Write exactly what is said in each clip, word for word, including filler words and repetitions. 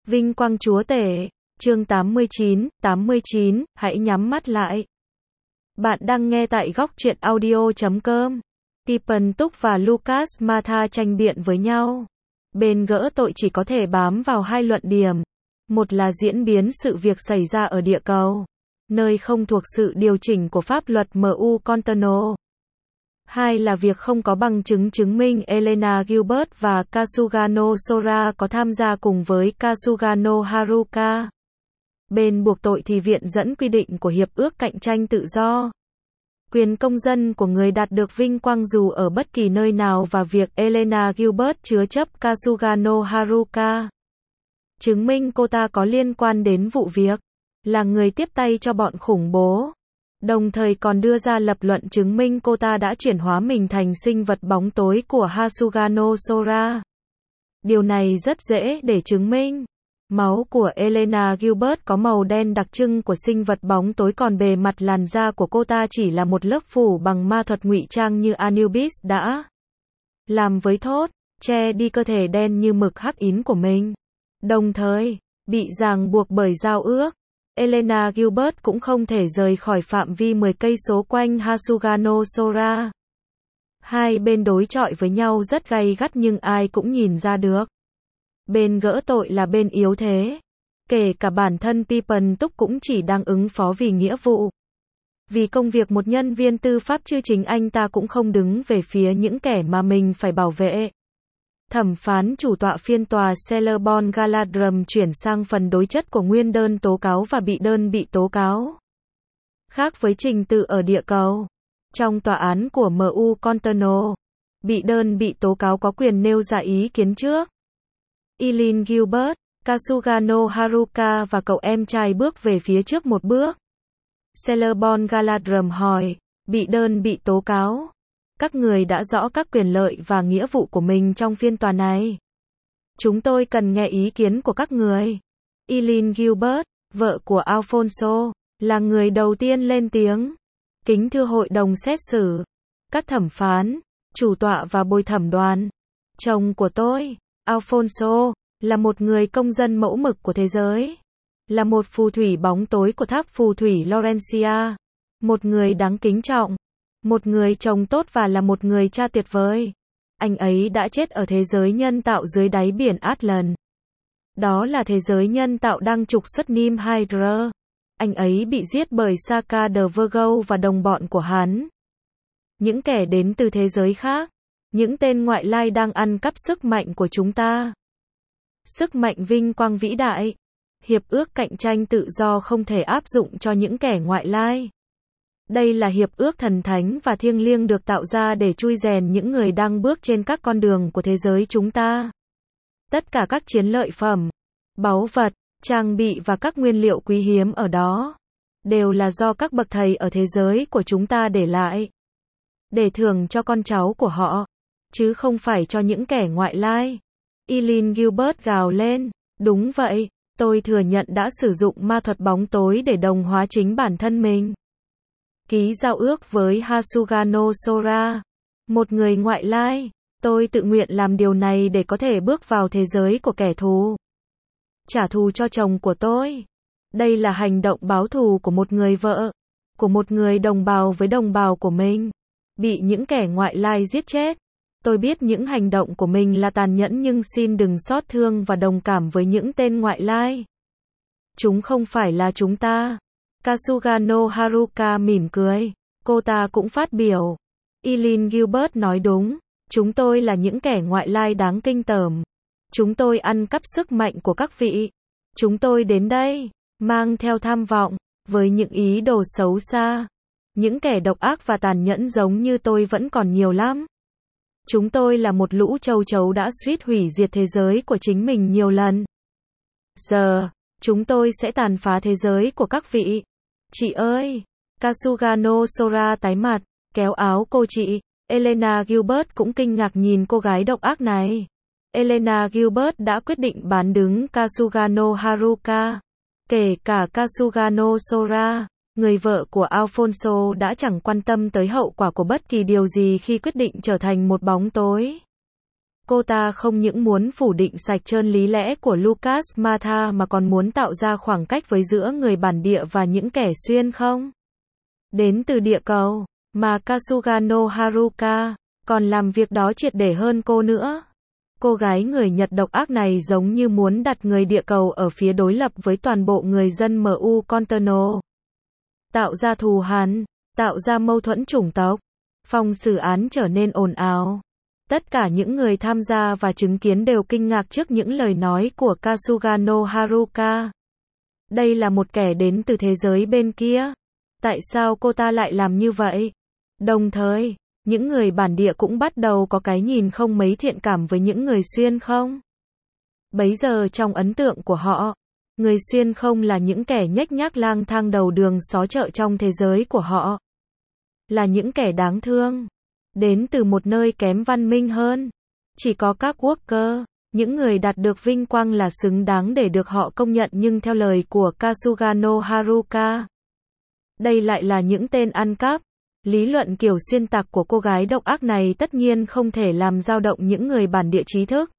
Vinh quang chúa tể. Chương tám mươi chín, tám mươi chín, hãy nhắm mắt lại. Bạn đang nghe tại góc truyện audio chấm com. Pippen Túc và Lucas Matha tranh biện với nhau. Bên gỡ tội chỉ có thể bám vào hai luận điểm. Một là diễn biến sự việc xảy ra ở địa cầu, nơi không thuộc sự điều chỉnh của pháp luật em u Conterno. Hai là việc không có bằng chứng chứng minh Elena Gilbert và Kasugano Sora có tham gia cùng với Kasugano Haruka. Bên buộc tội thì viện dẫn quy định của Hiệp ước Cạnh tranh Tự do. Quyền công dân của người đạt được vinh quang dù ở bất kỳ nơi nào và việc Elena Gilbert chứa chấp Kasugano Haruka chứng minh cô ta có liên quan đến vụ việc, là người tiếp tay cho bọn khủng bố. Đồng thời còn đưa ra lập luận chứng minh cô ta đã chuyển hóa mình thành sinh vật bóng tối của Hasugano Sora. Điều này rất dễ để chứng minh. Máu của Elena Gilbert có màu đen đặc trưng của sinh vật bóng tối, còn bề mặt làn da của cô ta chỉ là một lớp phủ bằng ma thuật ngụy trang như Anubis đã làm với thốt, che đi cơ thể đen như mực hắc ín của mình. Đồng thời, bị ràng buộc bởi giao ước, Elena Gilbert cũng không thể rời khỏi phạm vi mười cây số quanh Hasugano Sora. Hai bên đối chọi với nhau rất gay gắt nhưng ai cũng nhìn ra được. Bên gỡ tội là bên yếu thế. Kể cả bản thân Pippen Túc cũng chỉ đang ứng phó vì nghĩa vụ. Vì công việc một nhân viên tư pháp chứ chính anh ta cũng không đứng về phía những kẻ mà mình phải bảo vệ. Thẩm phán chủ tọa phiên tòa Celebon Galadrim chuyển sang phần đối chất của nguyên đơn tố cáo và bị đơn bị tố cáo. Khác với trình tự ở địa cầu, trong tòa án của em u Conterno, bị đơn bị tố cáo có quyền nêu ra ý kiến trước. Eileen Gilbert, Kasugano Haruka và cậu em trai bước về phía trước một bước. Celebon Galadrim hỏi, bị đơn bị tố cáo, các người đã rõ các quyền lợi và nghĩa vụ của mình trong phiên tòa này. Chúng tôi cần nghe ý kiến của các người. Eileen Gilbert, vợ của Alfonso, là người đầu tiên lên tiếng. Kính thưa hội đồng xét xử, các thẩm phán, chủ tọa và bồi thẩm đoàn. Chồng của tôi, Alfonso, là một người công dân mẫu mực của thế giới. Là một phù thủy bóng tối của tháp phù thủy Laurencia. Một người đáng kính trọng. Một người chồng tốt và là một người cha tuyệt vời. Anh ấy đã chết ở thế giới nhân tạo dưới đáy biển Atlan. Đó là thế giới nhân tạo đang trục xuất Nim Hydra. Anh ấy bị giết bởi Saka the Virgo và đồng bọn của hắn. Những kẻ đến từ thế giới khác. Những tên ngoại lai đang ăn cắp sức mạnh của chúng ta. Sức mạnh vinh quang vĩ đại. Hiệp ước cạnh tranh tự do không thể áp dụng cho những kẻ ngoại lai. Đây là hiệp ước thần thánh và thiêng liêng được tạo ra để chui rèn những người đang bước trên các con đường của thế giới chúng ta. Tất cả các chiến lợi phẩm, báu vật, trang bị và các nguyên liệu quý hiếm ở đó đều là do các bậc thầy ở thế giới của chúng ta để lại, để thưởng cho con cháu của họ, chứ không phải cho những kẻ ngoại lai. Eileen Gilbert gào lên, đúng vậy, tôi thừa nhận đã sử dụng ma thuật bóng tối để đồng hóa chính bản thân mình. Ký giao ước với Hasugano Sora, một người ngoại lai. Tôi tự nguyện làm điều này để có thể bước vào thế giới của kẻ thù. Trả thù cho chồng của tôi. Đây là hành động báo thù của một người vợ, của một người đồng bào với đồng bào của mình, bị những kẻ ngoại lai giết chết. Tôi biết những hành động của mình là tàn nhẫn nhưng xin đừng xót thương và đồng cảm với những tên ngoại lai. Chúng không phải là chúng ta. Kasugano Haruka mỉm cười. Cô ta cũng phát biểu. Eileen Gilbert nói đúng. Chúng tôi là những kẻ ngoại lai đáng kinh tởm. Chúng tôi ăn cắp sức mạnh của các vị. Chúng tôi đến đây, mang theo tham vọng, với những ý đồ xấu xa. Những kẻ độc ác và tàn nhẫn giống như tôi vẫn còn nhiều lắm. Chúng tôi là một lũ châu chấu đã suýt hủy diệt thế giới của chính mình nhiều lần. Giờ, chúng tôi sẽ tàn phá thế giới của các vị. Chị ơi! Kasugano Sora tái mặt, kéo áo cô chị. Elena Gilbert cũng kinh ngạc nhìn cô gái độc ác này. Elena Gilbert đã quyết định bán đứng Kasugano Haruka. Kể cả Kasugano Sora, người vợ của Alfonso đã chẳng quan tâm tới hậu quả của bất kỳ điều gì khi quyết định trở thành một bóng tối. Cô ta không những muốn phủ định sạch trơn lý lẽ của Lucas Matha mà còn muốn tạo ra khoảng cách với giữa người bản địa và những kẻ xuyên không đến từ địa cầu, mà Kasugano Haruka còn làm việc đó triệt để hơn cô nữa. Cô gái người Nhật độc ác này giống như muốn đặt người địa cầu ở phía đối lập với toàn bộ người dân em u Conterno. Tạo ra thù hằn, tạo ra mâu thuẫn chủng tộc. Phòng xử án trở nên ồn ào. Tất cả những người tham gia và chứng kiến đều kinh ngạc trước những lời nói của Kasugano Haruka. Đây là một kẻ đến từ thế giới bên kia. Tại sao cô ta lại làm như vậy? Đồng thời, những người bản địa cũng bắt đầu có cái nhìn không mấy thiện cảm với những người xuyên không. Bấy giờ trong ấn tượng của họ, người xuyên không là những kẻ nhếch nhác lang thang đầu đường xó chợ trong thế giới của họ. Là những kẻ đáng thương. Đến từ một nơi kém văn minh hơn. Chỉ có các worker, những người đạt được vinh quang là xứng đáng để được họ công nhận, nhưng theo lời của Kasugano Haruka, đây lại là những tên ăn cắp. Lý luận kiểu xuyên tạc của cô gái độc ác này tất nhiên không thể làm dao động những người bản địa trí thức.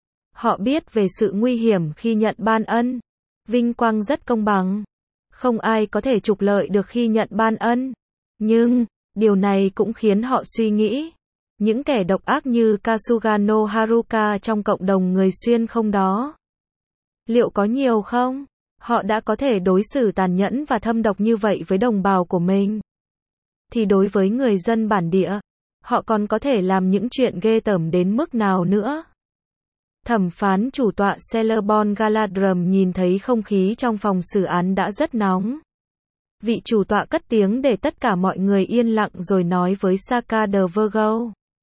Họ biết về sự nguy hiểm khi nhận ban ân. Vinh quang rất công bằng. Không ai có thể trục lợi được khi nhận ban ân. Nhưng, điều này cũng khiến họ suy nghĩ. Những kẻ độc ác như Kasugano Haruka trong cộng đồng người xuyên không đó. Liệu có nhiều không? Họ đã có thể đối xử tàn nhẫn và thâm độc như vậy với đồng bào của mình. Thì đối với người dân bản địa, họ còn có thể làm những chuyện ghê tởm đến mức nào nữa? Thẩm phán chủ tọa Celebon Galadrim nhìn thấy không khí trong phòng xử án đã rất nóng. Vị chủ tọa cất tiếng để tất cả mọi người yên lặng rồi nói với Saka de Virgo.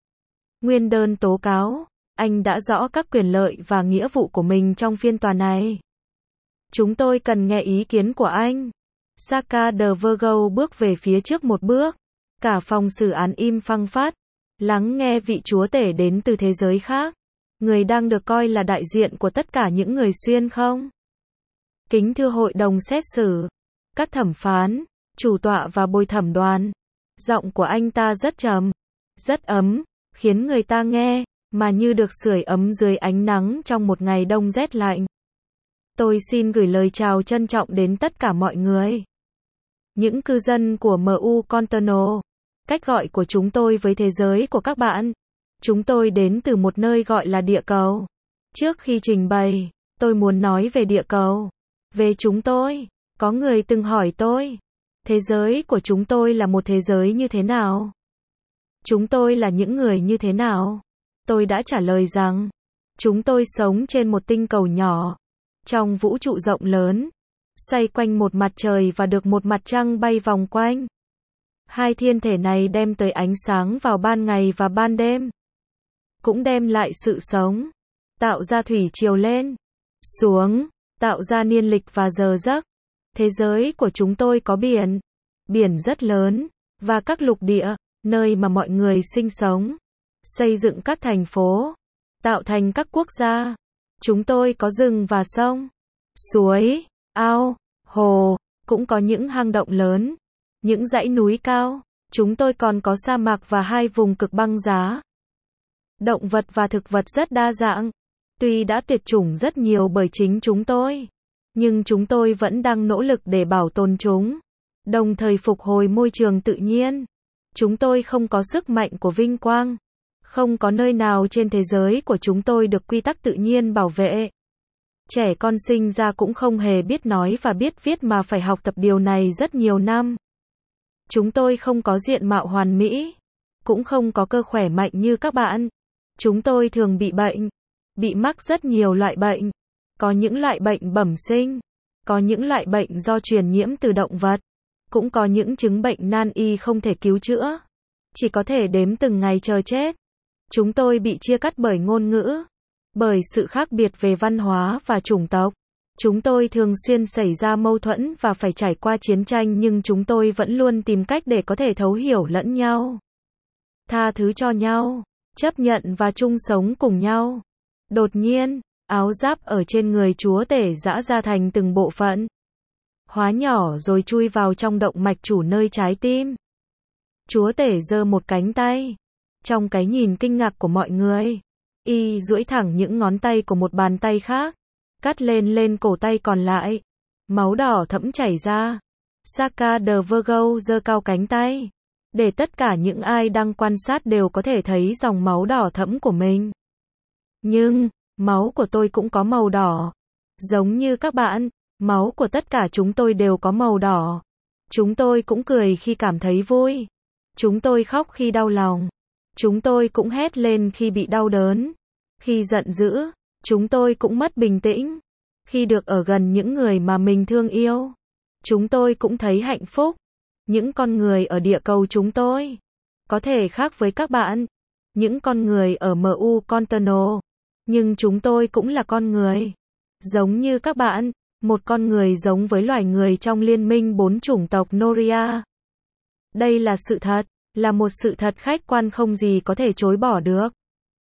Nguyên đơn tố cáo, anh đã rõ các quyền lợi và nghĩa vụ của mình trong phiên tòa này. Chúng tôi cần nghe ý kiến của anh. Saka de Virgo bước về phía trước một bước. Cả phòng xử án im phăng phát, lắng nghe vị chúa tể đến từ thế giới khác. Người đang được coi là đại diện của tất cả những người xuyên không. Kính thưa hội đồng xét xử, các thẩm phán, chủ tọa và bồi thẩm đoàn. Giọng của anh ta rất trầm, rất ấm, khiến người ta nghe mà như được sưởi ấm dưới ánh nắng trong một ngày đông rét lạnh. Tôi xin gửi lời chào trân trọng đến tất cả mọi người. Những cư dân của em u Conterno. Cách gọi của chúng tôi với thế giới của các bạn. Chúng tôi đến từ một nơi gọi là địa cầu. Trước khi trình bày, tôi muốn nói về địa cầu. Về chúng tôi. Có người từng hỏi tôi. Thế giới của chúng tôi là một thế giới như thế nào? Chúng tôi là những người như thế nào? Tôi đã trả lời rằng, chúng tôi sống trên một tinh cầu nhỏ. Trong vũ trụ rộng lớn. Xoay quanh một mặt trời và được một mặt trăng bay vòng quanh. Hai thiên thể này đem tới ánh sáng vào ban ngày và ban đêm. Cũng đem lại sự sống. Tạo ra thủy triều lên, xuống, tạo ra niên lịch và giờ giấc. Thế giới của chúng tôi có biển. Biển rất lớn. Và các lục địa, nơi mà mọi người sinh sống. Xây dựng các thành phố. Tạo thành các quốc gia. Chúng tôi có rừng và sông. Suối, ao, hồ. Cũng có những hang động lớn. Những dãy núi cao. Chúng tôi còn có sa mạc và hai vùng cực băng giá. Động vật và thực vật rất đa dạng. Tuy đã tuyệt chủng rất nhiều bởi chính chúng tôi, nhưng chúng tôi vẫn đang nỗ lực để bảo tồn chúng, đồng thời phục hồi môi trường tự nhiên. Chúng tôi không có sức mạnh của vinh quang. Không có nơi nào trên thế giới của chúng tôi được quy tắc tự nhiên bảo vệ. Trẻ con sinh ra cũng không hề biết nói và biết viết mà phải học tập điều này rất nhiều năm. Chúng tôi không có diện mạo hoàn mỹ, cũng không có cơ khỏe mạnh như các bạn. Chúng tôi thường bị bệnh, bị mắc rất nhiều loại bệnh. Có những loại bệnh bẩm sinh, có những loại bệnh do truyền nhiễm từ động vật, cũng có những chứng bệnh nan y không thể cứu chữa, chỉ có thể đếm từng ngày chờ chết. Chúng tôi bị chia cắt bởi ngôn ngữ, bởi sự khác biệt về văn hóa và chủng tộc. Chúng tôi thường xuyên xảy ra mâu thuẫn và phải trải qua chiến tranh, nhưng chúng tôi vẫn luôn tìm cách để có thể thấu hiểu lẫn nhau, tha thứ cho nhau, chấp nhận và chung sống cùng nhau. Đột nhiên, áo giáp ở trên người chúa tể giã ra thành từng bộ phận, hóa nhỏ rồi chui vào trong động mạch chủ nơi trái tim. Chúa tể giơ một cánh tay. Trong cái nhìn kinh ngạc của mọi người, Y duỗi thẳng những ngón tay của một bàn tay khác, cắt lên lên cổ tay còn lại. Máu đỏ thẫm chảy ra. Saka the Virgo giơ cao cánh tay, để tất cả những ai đang quan sát đều có thể thấy dòng máu đỏ thẫm của mình. Nhưng, máu của tôi cũng có màu đỏ. Giống như các bạn, máu của tất cả chúng tôi đều có màu đỏ. Chúng tôi cũng cười khi cảm thấy vui. Chúng tôi khóc khi đau lòng. Chúng tôi cũng hét lên khi bị đau đớn. Khi giận dữ, chúng tôi cũng mất bình tĩnh. Khi được ở gần những người mà mình thương yêu, chúng tôi cũng thấy hạnh phúc. Những con người ở địa cầu chúng tôi có thể khác với các bạn, những con người ở em u Conterno, nhưng chúng tôi cũng là con người. Giống như các bạn, một con người giống với loài người trong liên minh bốn chủng tộc Noria. Đây là sự thật, là một sự thật khách quan không gì có thể chối bỏ được.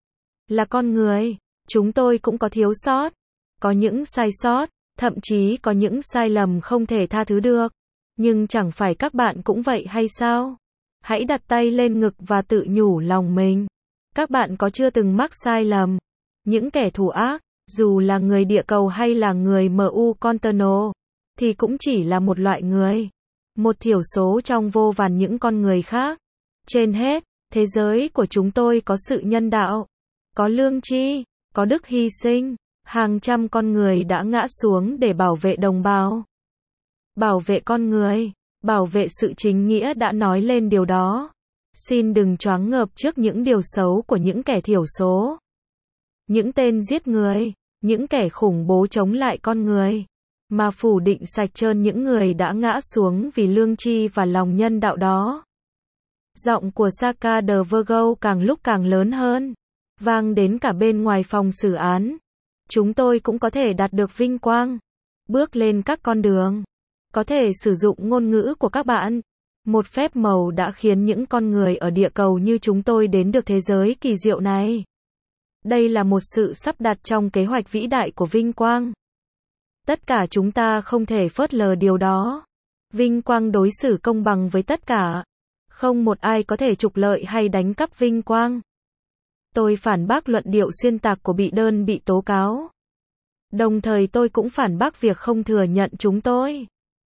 Là con người, chúng tôi cũng có thiếu sót, có những sai sót, thậm chí có những sai lầm không thể tha thứ được. Nhưng chẳng phải các bạn cũng vậy hay sao? Hãy đặt tay lên ngực và tự nhủ lòng mình. Các bạn có chưa từng mắc sai lầm? Những kẻ thù ác, dù là người địa cầu hay là người em u Conterno, thì cũng chỉ là một loại người. Một thiểu số trong vô vàn những con người khác. Trên hết, thế giới của chúng tôi có sự nhân đạo, có lương tri, có đức hy sinh. Hàng trăm con người đã ngã xuống để bảo vệ đồng bào. Bảo vệ con người, bảo vệ sự chính nghĩa đã nói lên điều đó. Xin đừng choáng ngợp trước những điều xấu của những kẻ thiểu số. Những tên giết người, những kẻ khủng bố chống lại con người, mà phủ định sạch trơn những người đã ngã xuống vì lương tri và lòng nhân đạo đó. Giọng của Saka the Virgo càng lúc càng lớn hơn, vang đến cả bên ngoài phòng xử án. Chúng tôi cũng có thể đạt được vinh quang, bước lên các con đường, có thể sử dụng ngôn ngữ của các bạn. Một phép màu đã khiến những con người ở địa cầu như chúng tôi đến được thế giới kỳ diệu này. Đây là một sự sắp đặt trong kế hoạch vĩ đại của vinh quang. Tất cả chúng ta không thể phớt lờ điều đó. Vinh quang đối xử công bằng với tất cả. Không một ai có thể trục lợi hay đánh cắp vinh quang. Tôi phản bác luận điệu xuyên tạc của bị đơn bị tố cáo. Đồng thời tôi cũng phản bác việc không thừa nhận chúng tôi.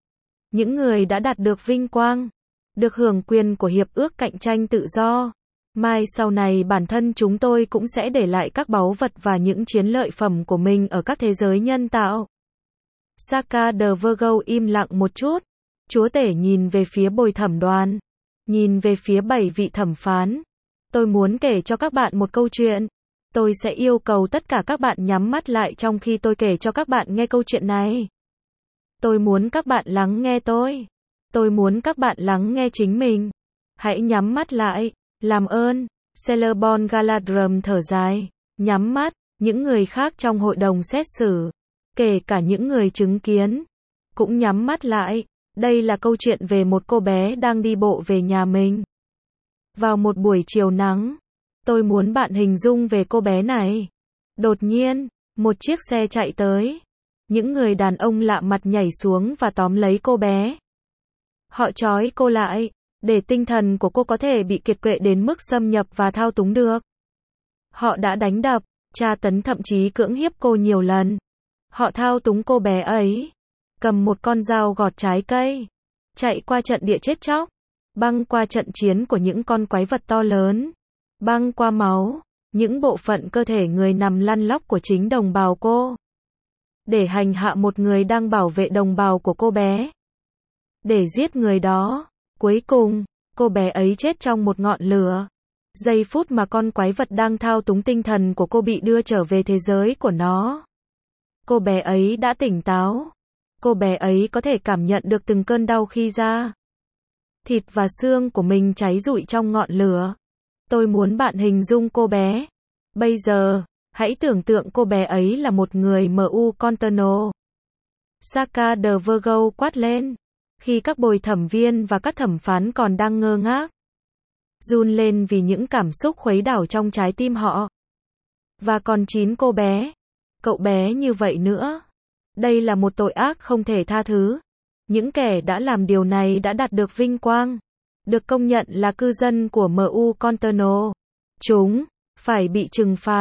Những người đã đạt được vinh quang, được hưởng quyền của hiệp ước cạnh tranh tự do. Mai sau này bản thân chúng tôi cũng sẽ để lại các báu vật và những chiến lợi phẩm của mình ở các thế giới nhân tạo. Saka the Virgo im lặng một chút. Chúa tể nhìn về phía bồi thẩm đoàn. Nhìn về phía bảy vị thẩm phán. Tôi muốn kể cho các bạn một câu chuyện. Tôi sẽ yêu cầu tất cả các bạn nhắm mắt lại trong khi tôi kể cho các bạn nghe câu chuyện này. Tôi muốn các bạn lắng nghe tôi. Tôi muốn các bạn lắng nghe chính mình. Hãy nhắm mắt lại. Làm ơn. Celebon Galadrim thở dài. Nhắm mắt. Những người khác trong hội đồng xét xử, kể cả những người chứng kiến, cũng nhắm mắt lại. Đây là câu chuyện về một cô bé đang đi bộ về nhà mình. Vào một buổi chiều nắng, tôi muốn bạn hình dung về cô bé này. Đột nhiên, một chiếc xe chạy tới. Những người đàn ông lạ mặt nhảy xuống và tóm lấy cô bé. Họ trói cô lại, để tinh thần của cô có thể bị kiệt quệ đến mức xâm nhập và thao túng được. Họ đã đánh đập, tra tấn thậm chí cưỡng hiếp cô nhiều lần. Họ thao túng cô bé ấy, cầm một con dao gọt trái cây, chạy qua trận địa chết chóc, băng qua trận chiến của những con quái vật to lớn, băng qua máu, những bộ phận cơ thể người nằm lăn lóc của chính đồng bào cô, để hành hạ một người đang bảo vệ đồng bào của cô bé, để giết người đó. Cuối cùng, cô bé ấy chết trong một ngọn lửa. Giây phút mà con quái vật đang thao túng tinh thần của cô bị đưa trở về thế giới của nó, cô bé ấy đã tỉnh táo. Cô bé ấy có thể cảm nhận được từng cơn đau khi da thịt và xương của mình cháy rụi trong ngọn lửa. Tôi muốn bạn hình dung cô bé. Bây giờ, hãy tưởng tượng cô bé ấy là một người em u Conterno. Saka the Virgo quát lên. Khi các bồi thẩm viên và các thẩm phán còn đang ngơ ngác, run lên vì những cảm xúc khuấy đảo trong trái tim họ. Và còn chín cô bé, cậu bé như vậy nữa. Đây là một tội ác không thể tha thứ. Những kẻ đã làm điều này đã đạt được vinh quang, được công nhận là cư dân của em u Conterno. Chúng phải bị trừng phạt,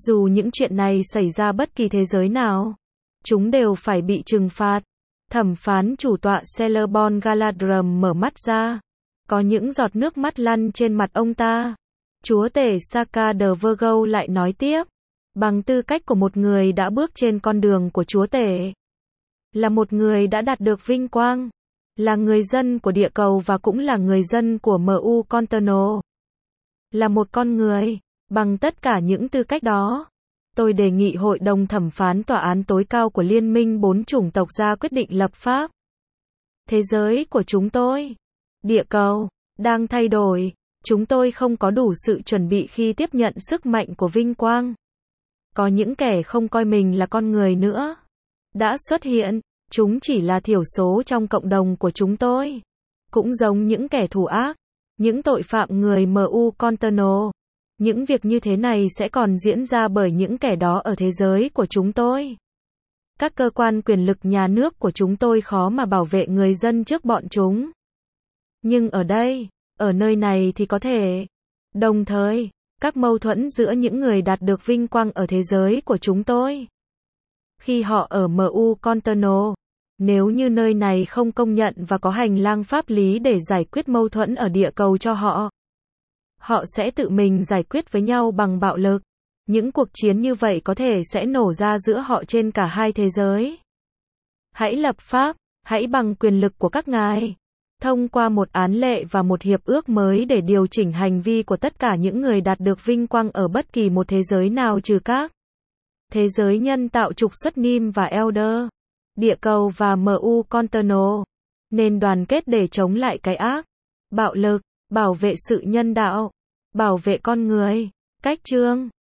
Dù những chuyện này xảy ra bất kỳ thế giới nào, chúng đều phải bị trừng phạt. Thẩm phán chủ tọa Celebon Galadrim mở mắt ra. Có những giọt nước mắt lăn trên mặt ông ta. Chúa tể Saka the Virgo lại nói tiếp. Bằng tư cách của một người đã bước trên con đường của chúa tể. Là một người đã đạt được vinh quang. Là người dân của địa cầu và cũng là người dân của em u Conterno. Là một con người. Bằng tất cả những tư cách đó, tôi đề nghị Hội đồng Thẩm phán Tòa án tối cao của Liên minh bốn chủng tộc ra quyết định lập pháp. Thế giới của chúng tôi, địa cầu, đang thay đổi. Chúng tôi không có đủ sự chuẩn bị khi tiếp nhận sức mạnh của vinh quang. Có những kẻ không coi mình là con người nữa. Đã xuất hiện, chúng chỉ là thiểu số trong cộng đồng của chúng tôi. Cũng giống những kẻ thù ác, những tội phạm người em u Conterno. Những việc như thế này sẽ còn diễn ra bởi những kẻ đó ở thế giới của chúng tôi. Các cơ quan quyền lực nhà nước của chúng tôi khó mà bảo vệ người dân trước bọn chúng. Nhưng ở đây, ở nơi này thì có thể. Đồng thời, các mâu thuẫn giữa những người đạt được vinh quang ở thế giới của chúng tôi. Khi họ ở em u Conterno, nếu như nơi này không công nhận và có hành lang pháp lý để giải quyết mâu thuẫn ở địa cầu cho họ, họ sẽ tự mình giải quyết với nhau bằng bạo lực. Những cuộc chiến như vậy có thể sẽ nổ ra giữa họ trên cả hai thế giới. Hãy lập pháp, hãy bằng quyền lực của các ngài, thông qua một án lệ và một hiệp ước mới để điều chỉnh hành vi của tất cả những người đạt được vinh quang ở bất kỳ một thế giới nào trừ các thế giới nhân tạo trục xuất Nim và Elder, địa cầu và em u Conterno, nên đoàn kết để chống lại cái ác, bạo lực, bảo vệ sự nhân đạo, bảo vệ con người. Cách chương